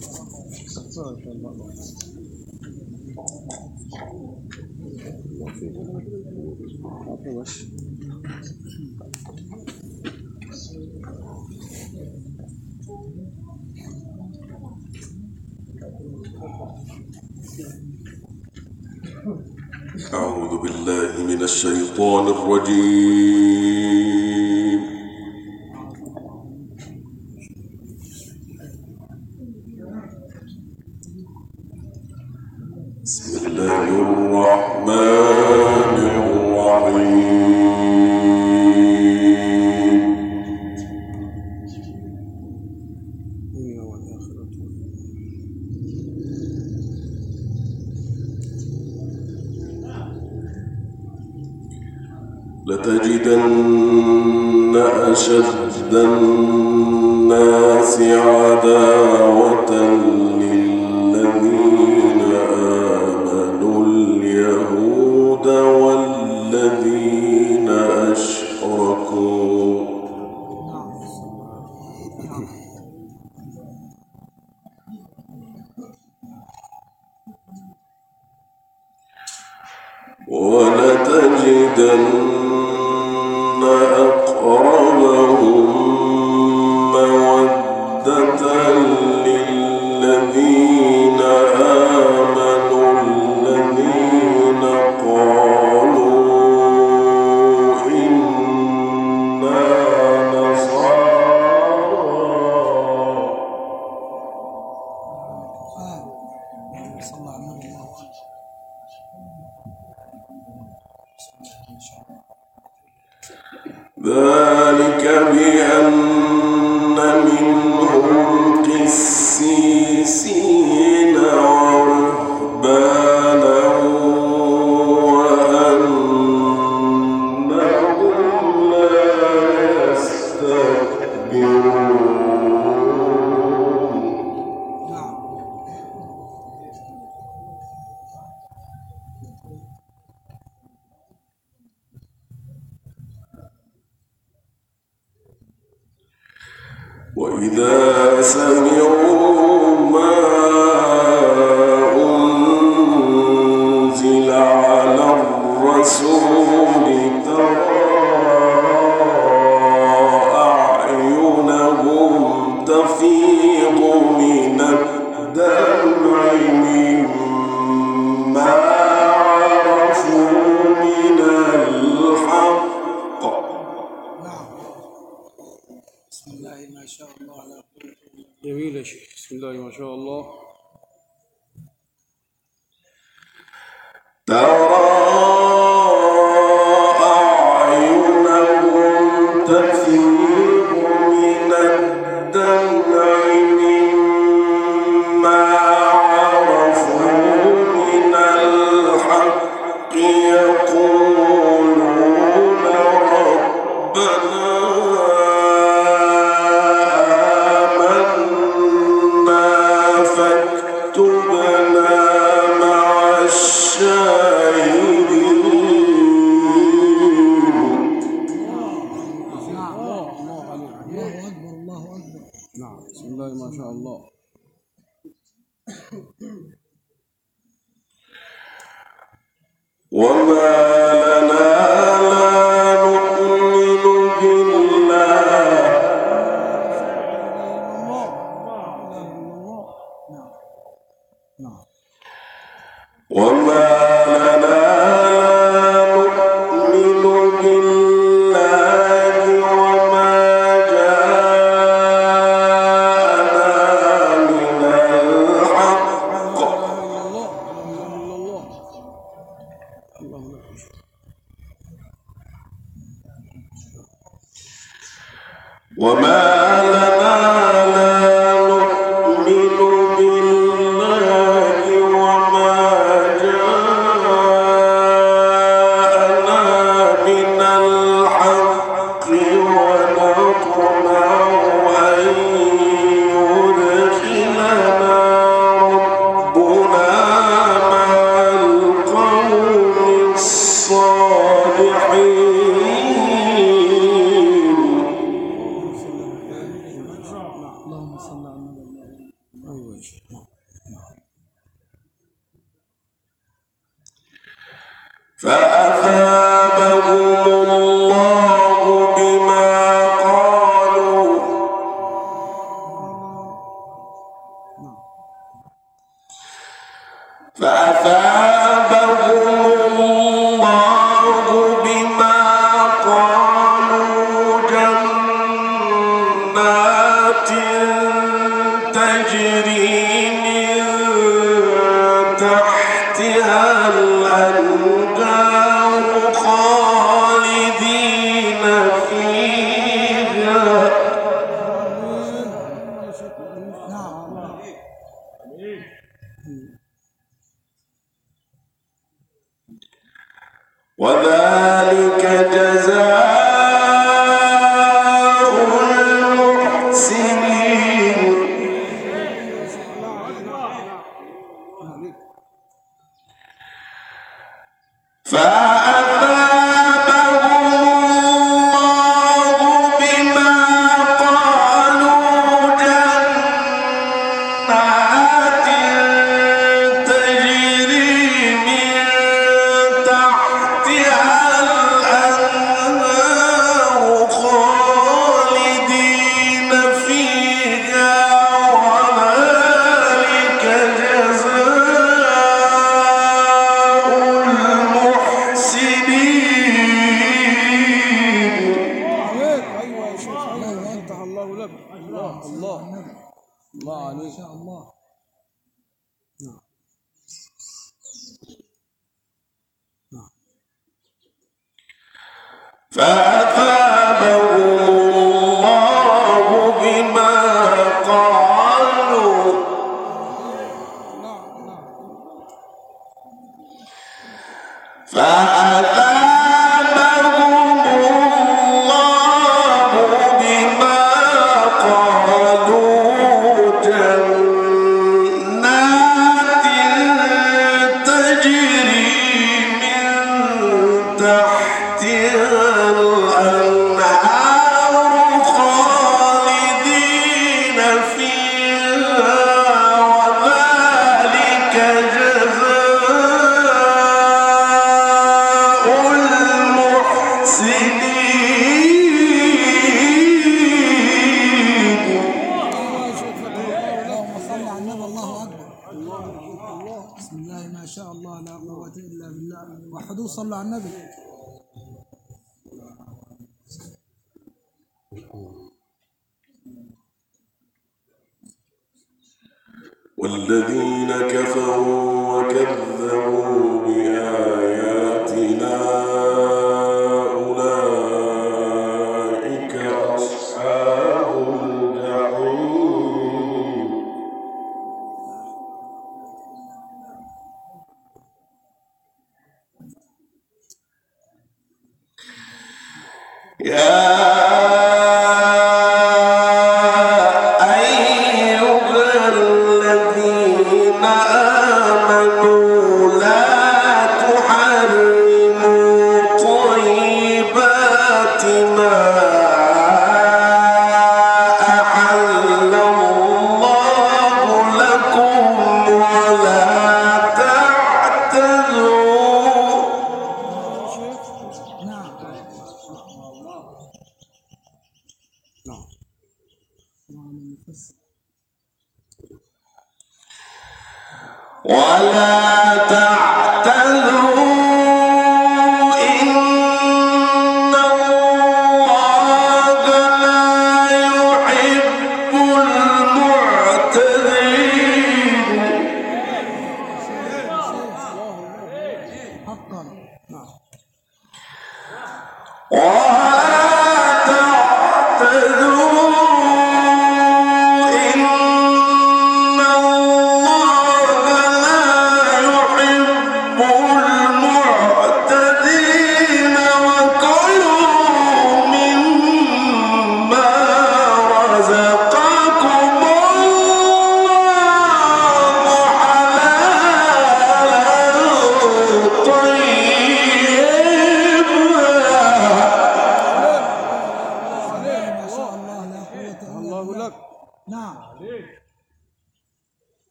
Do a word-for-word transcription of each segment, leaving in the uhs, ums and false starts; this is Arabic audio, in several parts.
أعوذ بالله من الشيطان الرجيم. بسم الله الرحمن الرحيم. لتجدن أشد الناس عداوة للذين آمنوا اليهود والذين أشركوا ولتجدن أقربهم مودة للذين آمنوا الذين قالوا إنا ذلك بأن منهم قسيسين ورهبانا وأنهم لا يستكبرون. وإذا سمعوا ما أنزل على الرسول ترى أعينهم تفيض من الدمع مما عرفوا من الحق. بسم الله ما شاء الله. جميل يا شيخ. بسم الله ما شاء الله. ترى أعينهم تفيض من الدمع مما عرفوا من الحق يقولون ربنا ما شاء الله. وما لنا لا نؤمن بالله وما لنا وما لنا لا نؤمن بالله وما جاءنا فأثابهم الله بما قالوا فأثابهم الله بما قالوا جنات تجري من تحتها الأنهار خالدين فيها وذلك جزاء المحسنين فأثابهم الله بما قالوا جنات تجري من تحتها الأنهار خالدين فيها وذلك جزاء المحسنين. ايوه يا شيخ، الله يفتح الله لك. الله الله الله عليك ان شاء الله. نعم نعم. فأثابهم الله بما قالوا فأثابهم الله بما قالوا جنات تجري من تحتها الأنهار خالدين فيها وذلك جزاء المحسنين. اللهم صل على النبي. الله اكبر. الله الله. بسم الله ما شاء الله لا قوة الا بالله. وحدوا صلوا على النبي. والذين كفروا وكذبوا بآياتنا أولئك أصحاب الجحيم. يا ولا تعتذروا إن الله لا يحب المعتذرين. حقا. نعم. ولا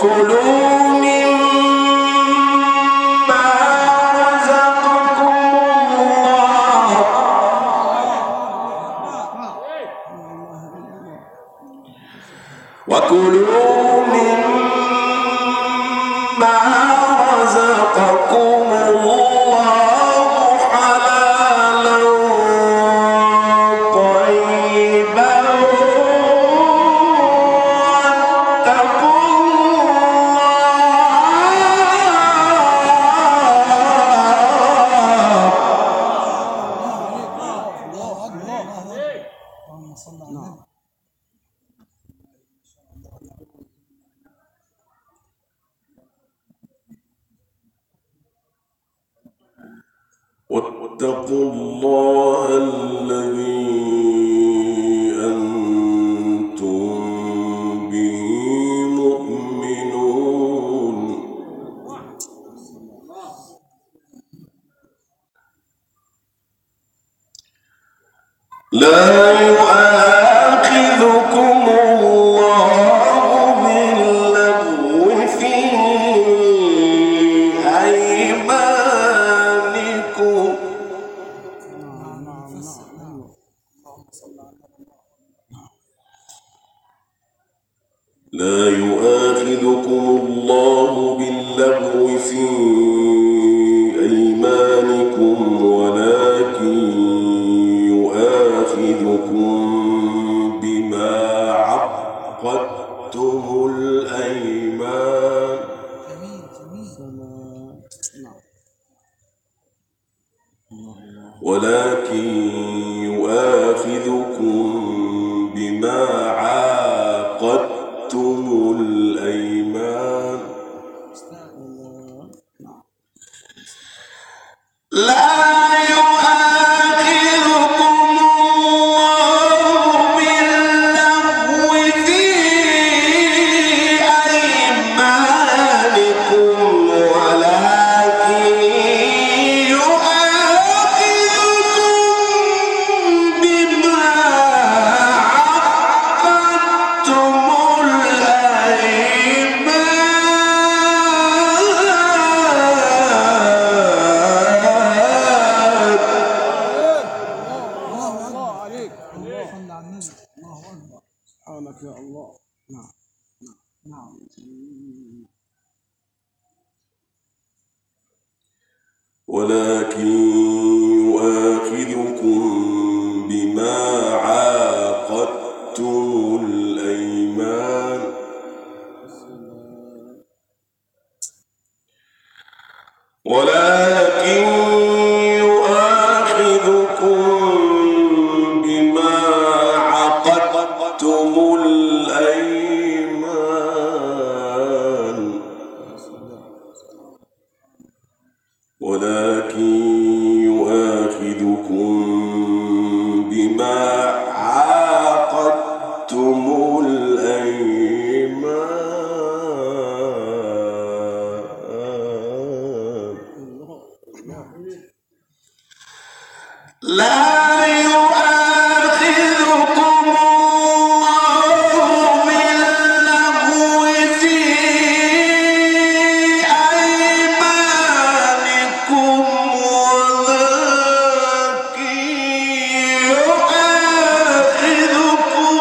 وكلوا مما رزقكم الله وكلوا مما رزقكم الله حلالا طيبا واتقوا واتقوا الله الذي أنتم به مؤمنون لا يؤاخذكم الله باللغو في أيمانكم لا يؤاخذكم الله باللغو في أيمانكم ولكن يؤاخذكم بما عقدتم الأيمان ولكن يؤاخذكم بما عاقدتم الأيمان لا يؤاخذكم الله باللغو في أيمانكم ولكن يؤاخذكم بما عقدتم سبحانك يا الله. نعم نعم نعم. ولكن يؤاخذكم بما عاقدتم الأيمان ولكن يؤاخذكم بما عقدتم الأيمان ولكن يؤاخذكم بما عاقدتم الأيمان لا يؤاخذكم الله باللغو في أيمانكم ولكن يؤاخذكم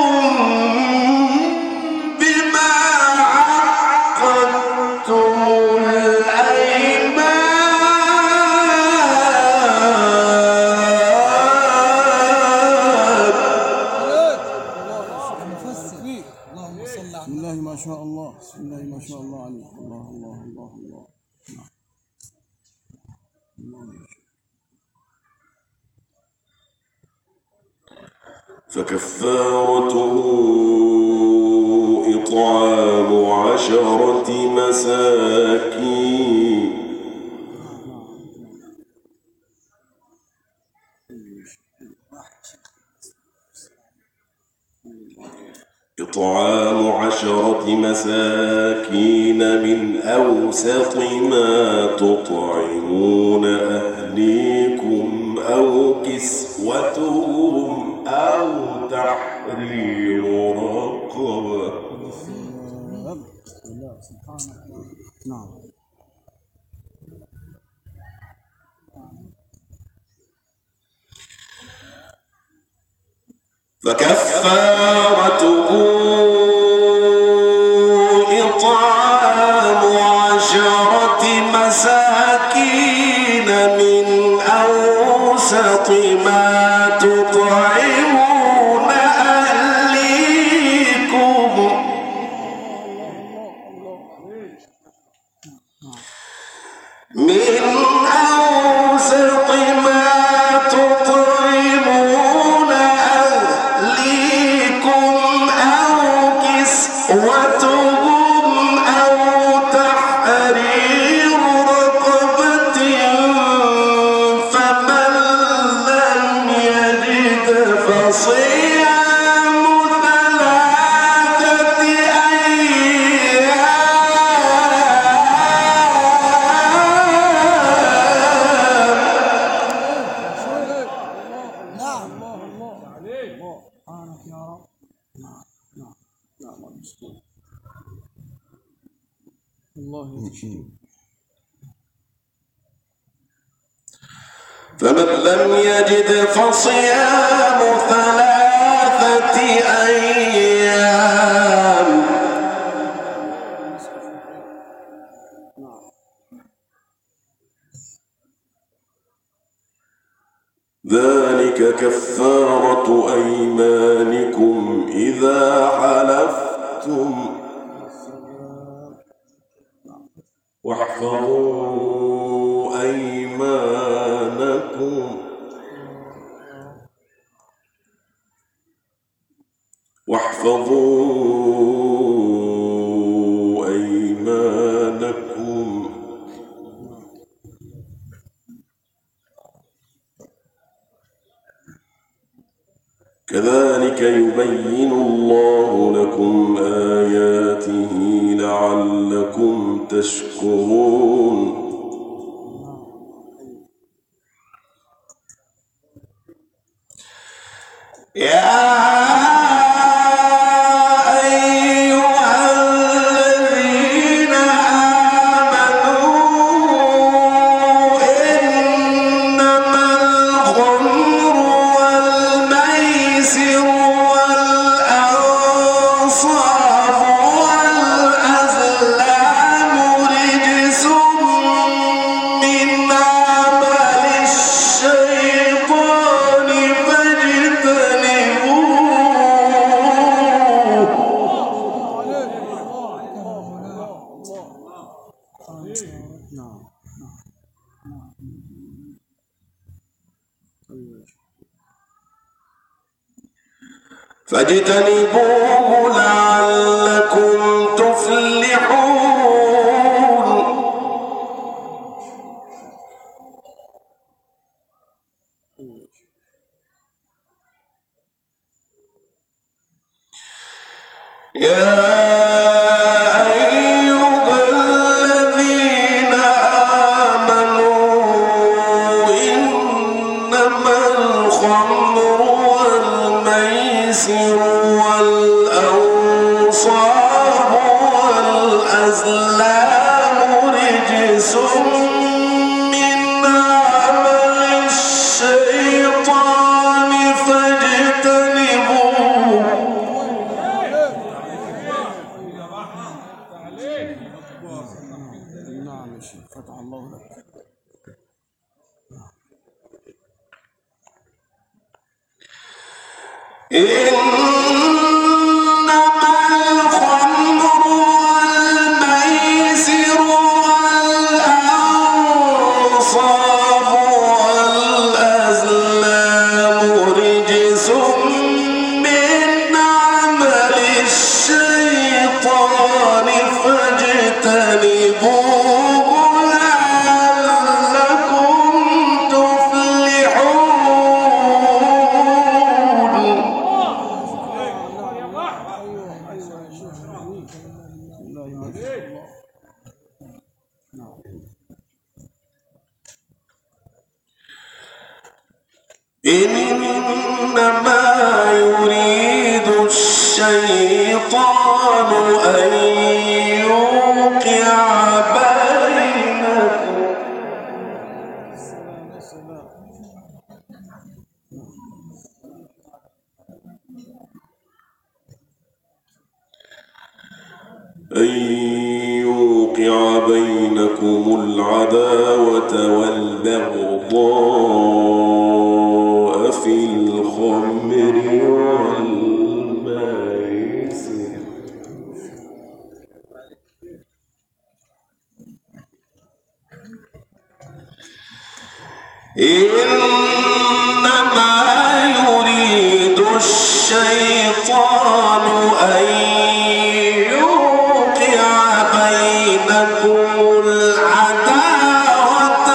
بما عقدتم بسم الله ما شاء الله. بسم الله ما شاء الله عليك. الله الله الله الله. نعم. فكفارته إطعام عشرة مساكين إطعام عشرة مساكين من أوسط ما تطعمون أهليكم أو كسوتهم أو تحرير رقبة نعم. فكفارته إطعام عشرة مساكين من أوسط ما تطعمون أهليكم من أوسط ما تطعمون أهليكم أو كسوتهم أو تحرير رقبة فمن لم يجد فصيام ثلاثة فمن لم يجد فصيام ثلاثة أيام ذلك كفارة أيمانكم إذا حلفتم واحفظوا أيمانكم واحفظوا أيمانكم كذلك يبين الله لكم آياته لعلكم تشكرون يا فاجتنبوه لعلكم تفلحون يا إنما يريد الشيطان أن أن يوقع بينكم العداوة والبغضاء في الخمر والميسر إنما يريد الشيطان أن يوقع بينكم العداوة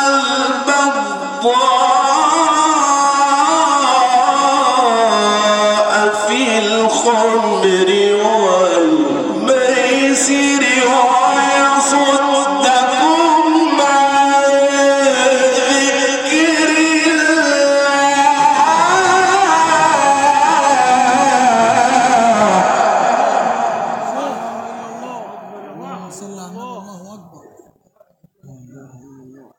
والبغضاء في الخمر والميسر ويصدكم عن ذكر اللهم صل على النبي. الله أكبر. لا إله إلا الله.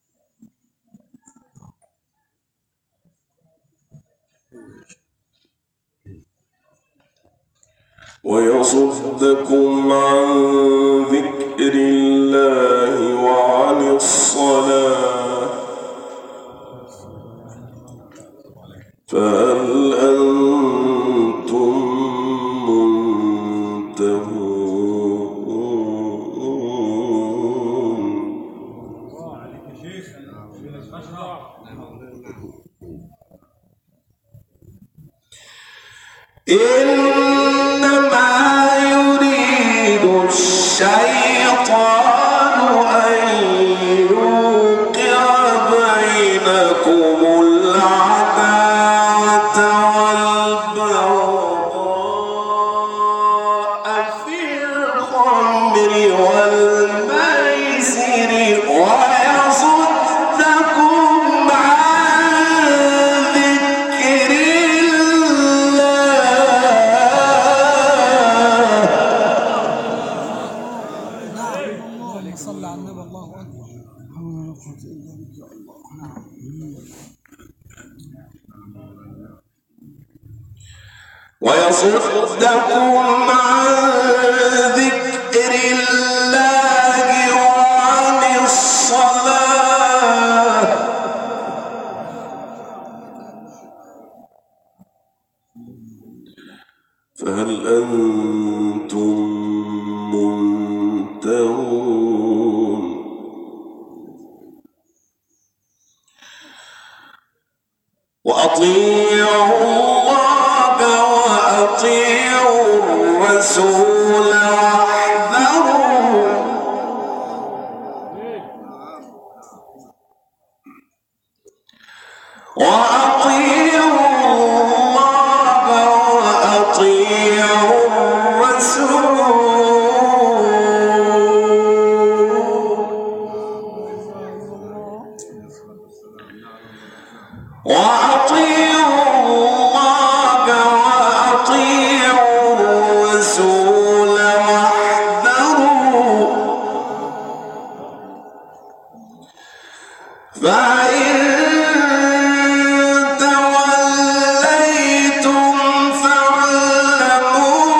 ويصدكم عن ذكر الله وعن الصلاة فهل أنتم منتهون إنما يريد الشيطان أن يوقع بينكم العداوة والبغضاء في الخمر والميسر ويصدكم عن ذكر اللهم صل على النبي. الله أكبر. حول ولا قوة إلا بالله. الله. نعم. ويصدكم عن ذكر الله وعن الصلاة فهل أنتم منتهون وأطيعوا الله وأطيعوا الرسول واحذروا وأطيعوا الله وأطيعوا الرسول وأطيعوا الله وأطيعوا الرسول واحذروا فإن توليتم فاعلموا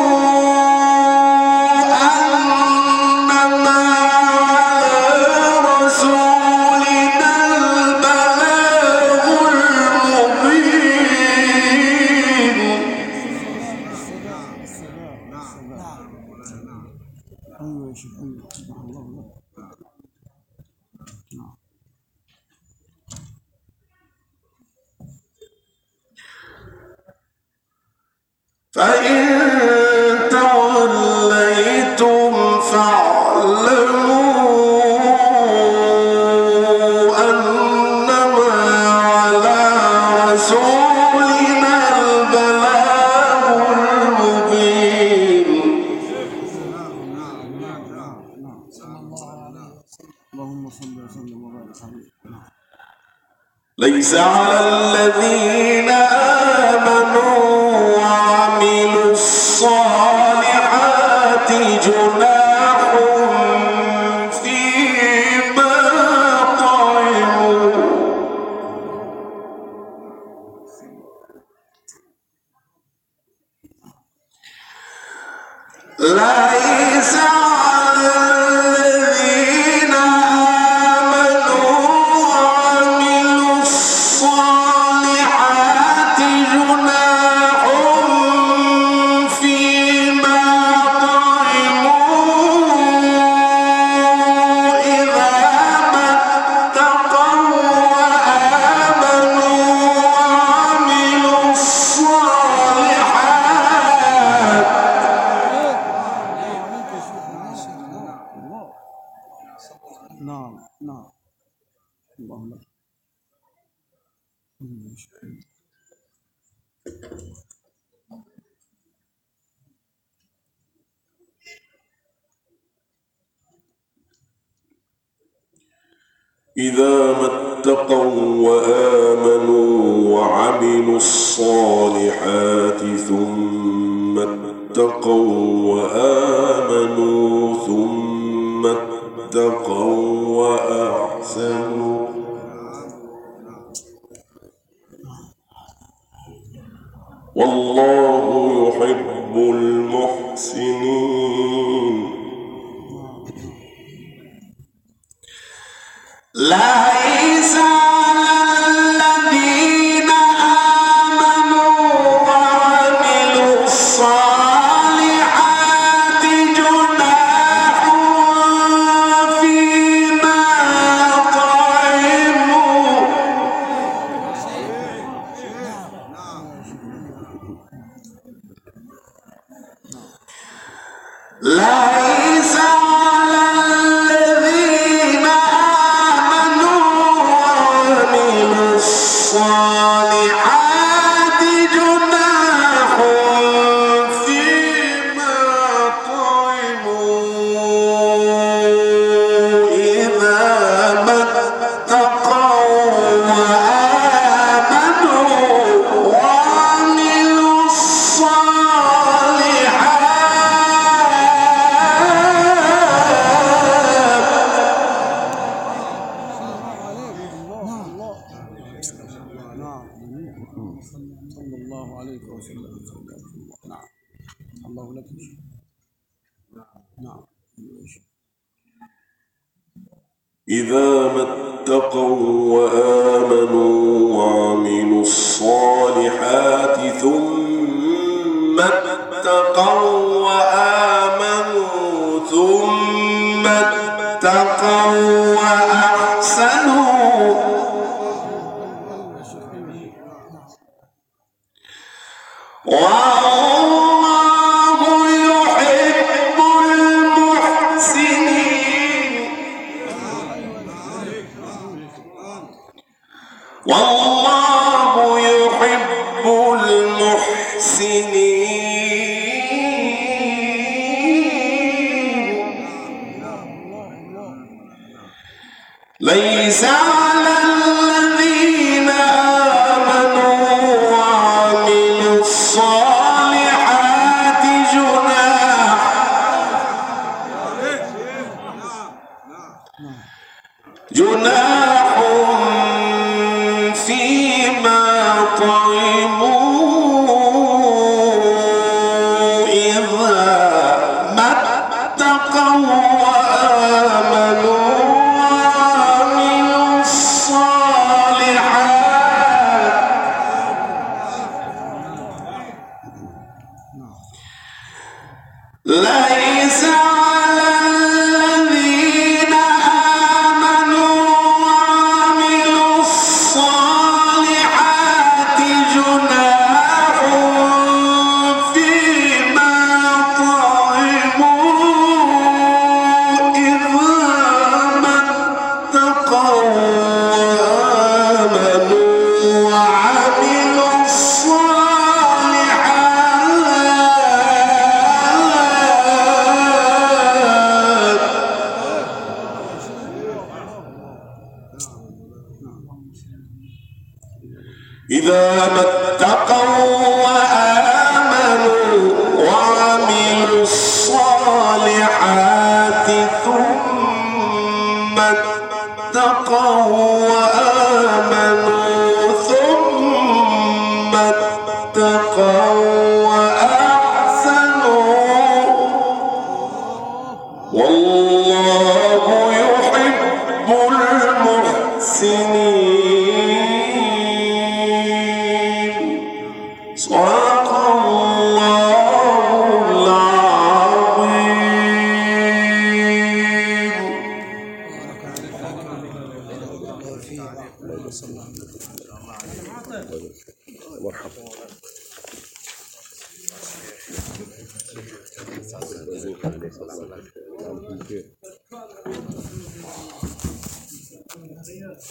أنما على رسولنا البلاغ المبين أيوة يا شيخ. أيوة. سبحان الله. نعم. فإن توليتم فاعلموا أنما على رسولنا البلاغ المبين اللهم صل وسلم وبارك عليه. ليس على الذين آمنوا وعملوا الصالحات جناح فيما طعموا لا إذا ما اتقوا وآمنوا وعملوا الصالحات ثم اتقوا وآمنوا ثم اتقوا وأحسنوا والله يحب المحسنين. ليس على الذين آمنوا وعملوا الصالحات جناح فيما طعموا ليس على الذين الصالحات جناح فيما طعموا إذا ما اتقوا وآمنوا وعملوا الصالحات صلى الله عليه وسلم. نعم الله لك. نعم إذا ما اتقوا وآمنوا وعملوا الصالحات ثم اتقوا وآمنوا ثم اتقوا وأحسنوا والله يحب المحسنين. والله يحب المحسنين. ليس على الذين آمنوا وعملوا الصالحات جناح جناح فيما طعموا إذا ما اتقوا وآمنوا وعملوا الصالحات ليس على الذين آمنوا وعملوا الصالحات جناح فيما طعموا إذا ما اتقوا وآمنوا وعملوا الصالحات إذا ما اتقوا وآمنوا وعملوا الصالحات ثم اتقوا وآمنوا ثم اتقوا وأحسنوا والله يحب المحسنين. صدق الله العظيم. مرحبا.